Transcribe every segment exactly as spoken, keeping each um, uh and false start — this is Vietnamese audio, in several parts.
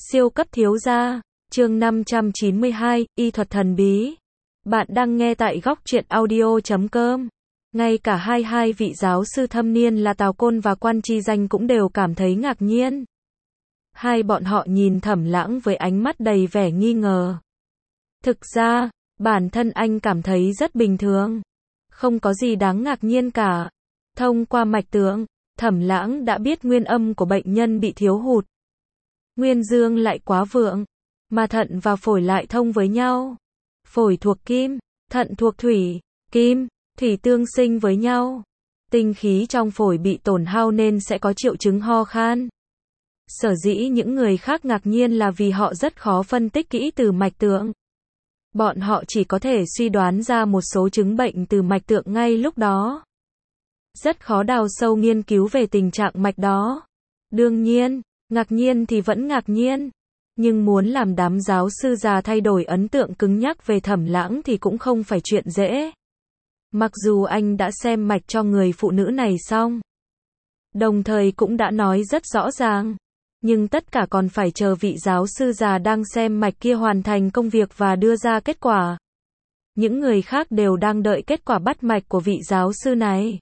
Siêu cấp thiếu gia, chương năm trăm chín mươi hai, y thuật thần bí. Bạn đang nghe tại góc truyện audio chấm com. Ngay cả hai hai vị giáo sư thâm niên là Tào Côn và Quan Chi Danh cũng đều cảm thấy ngạc nhiên. Hai bọn họ nhìn Thẩm Lãng với ánh mắt đầy vẻ nghi ngờ. Thực ra, bản thân anh cảm thấy rất bình thường. Không có gì đáng ngạc nhiên cả. Thông qua mạch tượng, Thẩm Lãng đã biết nguyên âm của bệnh nhân bị thiếu hụt. Nguyên dương lại quá vượng, mà thận và phổi lại thông với nhau. Phổi thuộc kim, thận thuộc thủy, kim, thủy tương sinh với nhau. Tinh khí trong phổi bị tổn hao nên sẽ có triệu chứng ho khan. Sở dĩ những người khác ngạc nhiên là vì họ rất khó phân tích kỹ từ mạch tượng. Bọn họ chỉ có thể suy đoán ra một số chứng bệnh từ mạch tượng ngay lúc đó. Rất khó đào sâu nghiên cứu về tình trạng mạch đó. Đương nhiên, ngạc nhiên thì vẫn ngạc nhiên, nhưng muốn làm đám giáo sư già thay đổi ấn tượng cứng nhắc về Thẩm Lãng thì cũng không phải chuyện dễ. Mặc dù anh đã xem mạch cho người phụ nữ này xong, đồng thời cũng đã nói rất rõ ràng, nhưng tất cả còn phải chờ vị giáo sư già đang xem mạch kia hoàn thành công việc và đưa ra kết quả. Những người khác đều đang đợi kết quả bắt mạch của vị giáo sư này.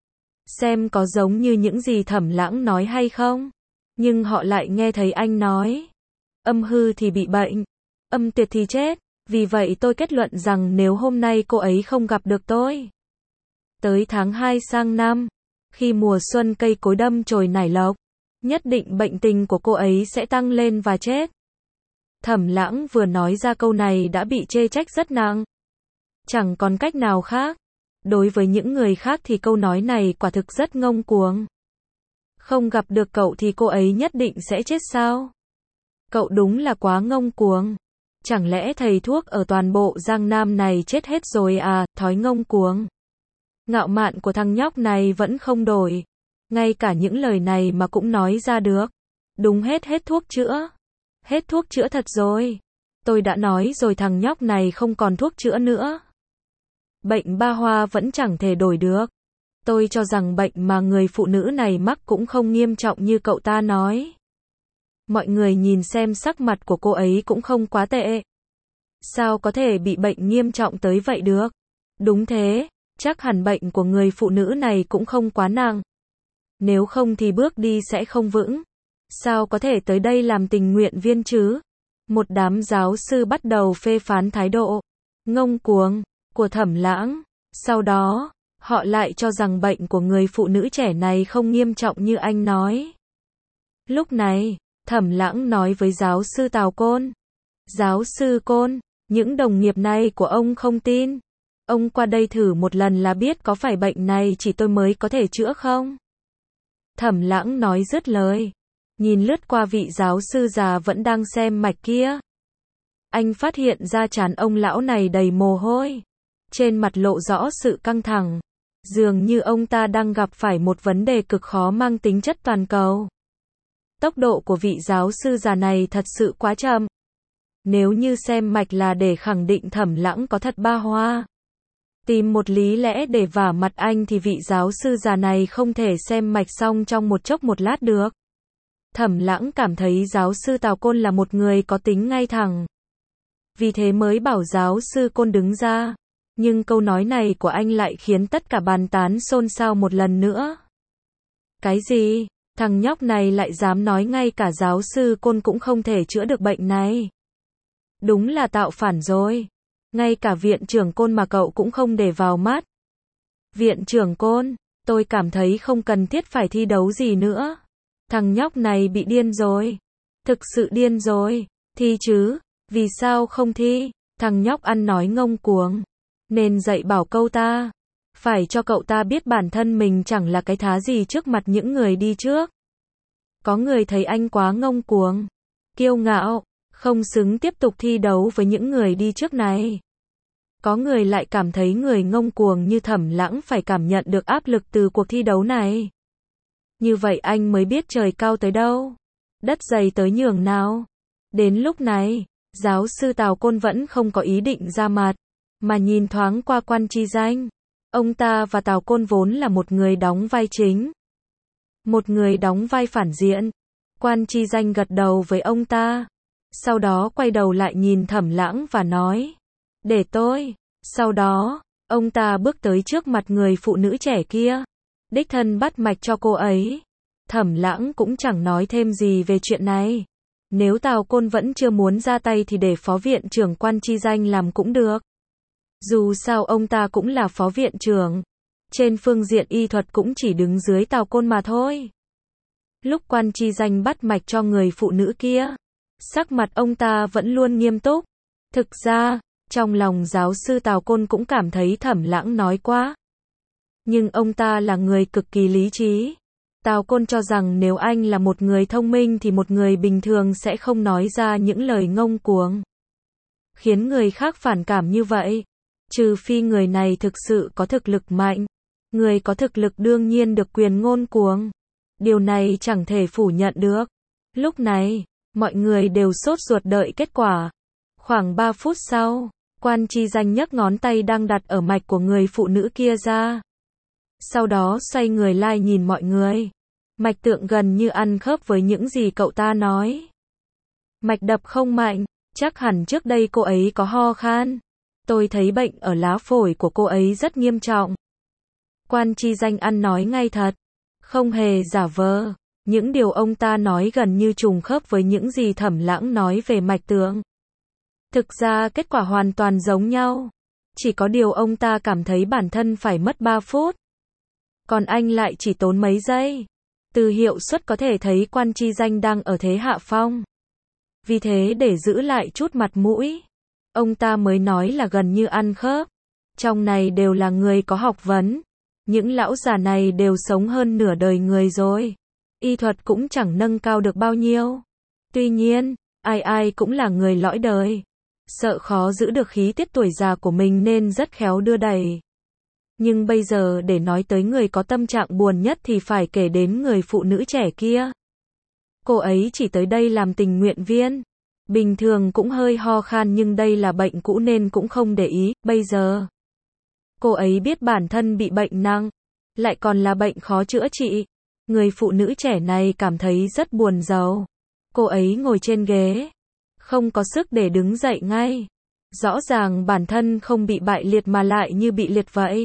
Xem có giống như những gì Thẩm Lãng nói hay không. Nhưng họ lại nghe thấy anh nói, âm hư thì bị bệnh, âm tuyệt thì chết, vì vậy tôi kết luận rằng nếu hôm nay cô ấy không gặp được tôi, tới tháng hai sang năm, khi mùa xuân cây cối đâm chồi nảy lộc, nhất định bệnh tình của cô ấy sẽ tăng lên và chết. Thẩm Lãng vừa nói ra câu này đã bị chê trách rất nặng. Chẳng còn cách nào khác. Đối với những người khác thì câu nói này quả thực rất ngông cuồng. Không gặp được cậu thì cô ấy nhất định sẽ chết sao? Cậu đúng là quá ngông cuồng. Chẳng lẽ thầy thuốc ở toàn bộ Giang Nam này chết hết rồi à, thói ngông cuồng. Ngạo mạn của thằng nhóc này vẫn không đổi. Ngay cả những lời này mà cũng nói ra được. Đúng hết hết thuốc chữa. Hết thuốc chữa thật rồi. Tôi đã nói rồi thằng nhóc này không còn thuốc chữa nữa. Bệnh ba hoa vẫn chẳng thể đổi được. Tôi cho rằng bệnh mà người phụ nữ này mắc cũng không nghiêm trọng như cậu ta nói. Mọi người nhìn xem sắc mặt của cô ấy cũng không quá tệ. Sao có thể bị bệnh nghiêm trọng tới vậy được? Đúng thế, chắc hẳn bệnh của người phụ nữ này cũng không quá nặng. Nếu không thì bước đi sẽ không vững. Sao có thể tới đây làm tình nguyện viên chứ? Một đám giáo sư bắt đầu phê phán thái độ ngông cuồng của Thẩm Lãng. Sau đó, họ lại cho rằng bệnh của người phụ nữ trẻ này không nghiêm trọng như anh nói. Lúc này, Thẩm Lãng nói với giáo sư Tào Côn. Giáo sư Côn, những đồng nghiệp này của ông không tin. Ông qua đây thử một lần là biết có phải bệnh này chỉ tôi mới có thể chữa không? Thẩm Lãng nói dứt lời. Nhìn lướt qua vị giáo sư già vẫn đang xem mạch kia. Anh phát hiện ra trán ông lão này đầy mồ hôi. Trên mặt lộ rõ sự căng thẳng. Dường như ông ta đang gặp phải một vấn đề cực khó mang tính chất toàn cầu. Tốc độ của vị giáo sư già này thật sự quá chậm. Nếu như xem mạch là để khẳng định Thẩm Lãng có thật ba hoa, tìm một lý lẽ để vả mặt anh thì vị giáo sư già này không thể xem mạch xong trong một chốc một lát được. Thẩm Lãng cảm thấy giáo sư Tào Côn là một người có tính ngay thẳng. Vì thế mới bảo giáo sư Côn đứng ra. Nhưng câu nói này của anh lại khiến tất cả bàn tán xôn xao một lần nữa. Cái gì? Thằng nhóc này lại dám nói ngay cả giáo sư Côn cũng không thể chữa được bệnh này. Đúng là tạo phản rồi. Ngay cả viện trưởng Côn mà cậu cũng không để vào mắt. Viện trưởng Côn, tôi cảm thấy không cần thiết phải thi đấu gì nữa. Thằng nhóc này bị điên rồi. Thực sự điên rồi. Thi chứ, vì sao không thi? Thằng nhóc ăn nói ngông cuồng. Nên dạy bảo câu ta. Phải cho cậu ta biết bản thân mình chẳng là cái thá gì trước mặt những người đi trước. Có người thấy anh quá ngông cuồng, kiêu ngạo, không xứng tiếp tục thi đấu với những người đi trước này. Có người lại cảm thấy người ngông cuồng như Thẩm Lãng phải cảm nhận được áp lực từ cuộc thi đấu này. Như vậy anh mới biết trời cao tới đâu, đất dày tới nhường nào. Đến lúc này, giáo sư Tào Côn vẫn không có ý định ra mặt, mà nhìn thoáng qua Quan Chi Danh. Ông ta và Tào Côn vốn là một người đóng vai chính, một người đóng vai phản diện. Quan Chi Danh gật đầu với ông ta. Sau đó quay đầu lại nhìn Thẩm Lãng và nói. Để tôi. Sau đó, ông ta bước tới trước mặt người phụ nữ trẻ kia. Đích thân bắt mạch cho cô ấy. Thẩm Lãng cũng chẳng nói thêm gì về chuyện này. Nếu Tào Côn vẫn chưa muốn ra tay thì để phó viện trưởng Quan Chi Danh làm cũng được. Dù sao ông ta cũng là phó viện trưởng. Trên phương diện y thuật cũng chỉ đứng dưới Tào Côn mà thôi. Lúc Quan Chi Danh bắt mạch cho người phụ nữ kia, sắc mặt ông ta vẫn luôn nghiêm túc. Thực ra, trong lòng giáo sư Tào Côn cũng cảm thấy Thẩm Lãng nói quá. Nhưng ông ta là người cực kỳ lý trí. Tào Côn cho rằng nếu anh là một người thông minh thì một người bình thường sẽ không nói ra những lời ngông cuồng, khiến người khác phản cảm như vậy. Trừ phi người này thực sự có thực lực mạnh. Người có thực lực đương nhiên được quyền ngôn cuồng. Điều này chẳng thể phủ nhận được. Lúc này, mọi người đều sốt ruột đợi kết quả. Khoảng ba phút sau, Quan Chi Danh nhấc ngón tay đang đặt ở mạch của người phụ nữ kia ra. Sau đó xoay người lại nhìn mọi người. Mạch tượng gần như ăn khớp với những gì cậu ta nói. Mạch đập không mạnh, chắc hẳn trước đây cô ấy có ho khan. Tôi thấy bệnh ở lá phổi của cô ấy rất nghiêm trọng. Quan Chi Danh ăn nói ngay thật, không hề giả vờ. Những điều ông ta nói gần như trùng khớp với những gì Thẩm Lãng nói về mạch tượng. Thực ra kết quả hoàn toàn giống nhau. Chỉ có điều ông ta cảm thấy bản thân phải mất ba phút. Còn anh lại chỉ tốn mấy giây. Từ hiệu suất có thể thấy Quan Chi Danh đang ở thế hạ phong. Vì thế để giữ lại chút mặt mũi, ông ta mới nói là gần như ăn khớp. Trong này đều là người có học vấn. Những lão già này đều sống hơn nửa đời người rồi. Y thuật cũng chẳng nâng cao được bao nhiêu. Tuy nhiên, ai ai cũng là người lõi đời. Sợ khó giữ được khí tiết tuổi già của mình nên rất khéo đưa đẩy. Nhưng bây giờ để nói tới người có tâm trạng buồn nhất thì phải kể đến người phụ nữ trẻ kia. Cô ấy chỉ tới đây làm tình nguyện viên. Bình thường cũng hơi ho khan nhưng đây là bệnh cũ nên cũng không để ý. Bây giờ, cô ấy biết bản thân bị bệnh nặng, lại còn là bệnh khó chữa trị. Người phụ nữ trẻ này cảm thấy rất buồn rầu. Cô ấy ngồi trên ghế, không có sức để đứng dậy ngay. Rõ ràng bản thân không bị bại liệt mà lại như bị liệt vậy.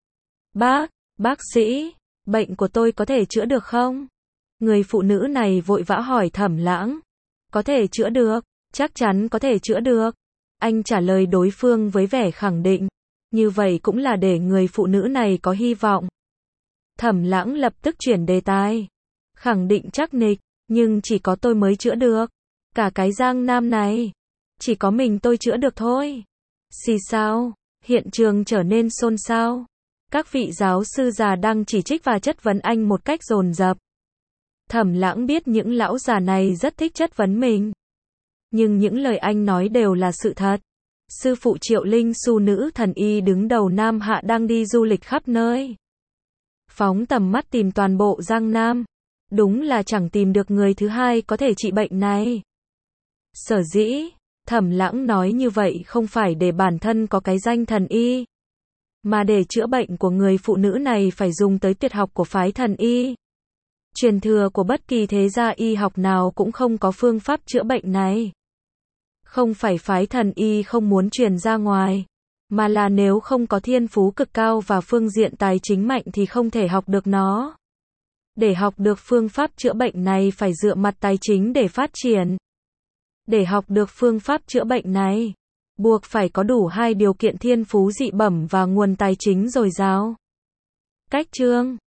Bác, bác sĩ, bệnh của tôi có thể chữa được không? Người phụ nữ này vội vã hỏi Thẩm Lãng. Có thể chữa được, chắc chắn có thể chữa được. Anh trả lời đối phương với vẻ khẳng định. Như vậy cũng là để người phụ nữ này có hy vọng. Thẩm Lãng lập tức chuyển đề tài. Khẳng định chắc nịch, nhưng chỉ có tôi mới chữa được. Cả cái Giang Nam này, chỉ có mình tôi chữa được thôi. Xì sao, hiện trường trở nên xôn xao. Các vị giáo sư già đang chỉ trích và chất vấn anh một cách dồn dập. Thẩm Lãng biết những lão già này rất thích chất vấn mình. Nhưng những lời anh nói đều là sự thật. Sư phụ Triệu Linh Xu nữ thần y đứng đầu Nam Hạ đang đi du lịch khắp nơi. Phóng tầm mắt tìm toàn bộ Giang Nam. Đúng là chẳng tìm được người thứ hai có thể trị bệnh này. Sở dĩ, Thẩm Lãng nói như vậy không phải để bản thân có cái danh thần y, mà để chữa bệnh của người phụ nữ này phải dùng tới tuyệt học của phái thần y. Truyền thừa của bất kỳ thế gia y học nào cũng không có phương pháp chữa bệnh này. Không phải phái thần y không muốn truyền ra ngoài, mà là nếu không có thiên phú cực cao và phương diện tài chính mạnh thì không thể học được nó. Để học được phương pháp chữa bệnh này phải dựa mặt tài chính để phát triển. Để học được phương pháp chữa bệnh này, buộc phải có đủ hai điều kiện thiên phú dị bẩm và nguồn tài chính dồi dào. Cách chương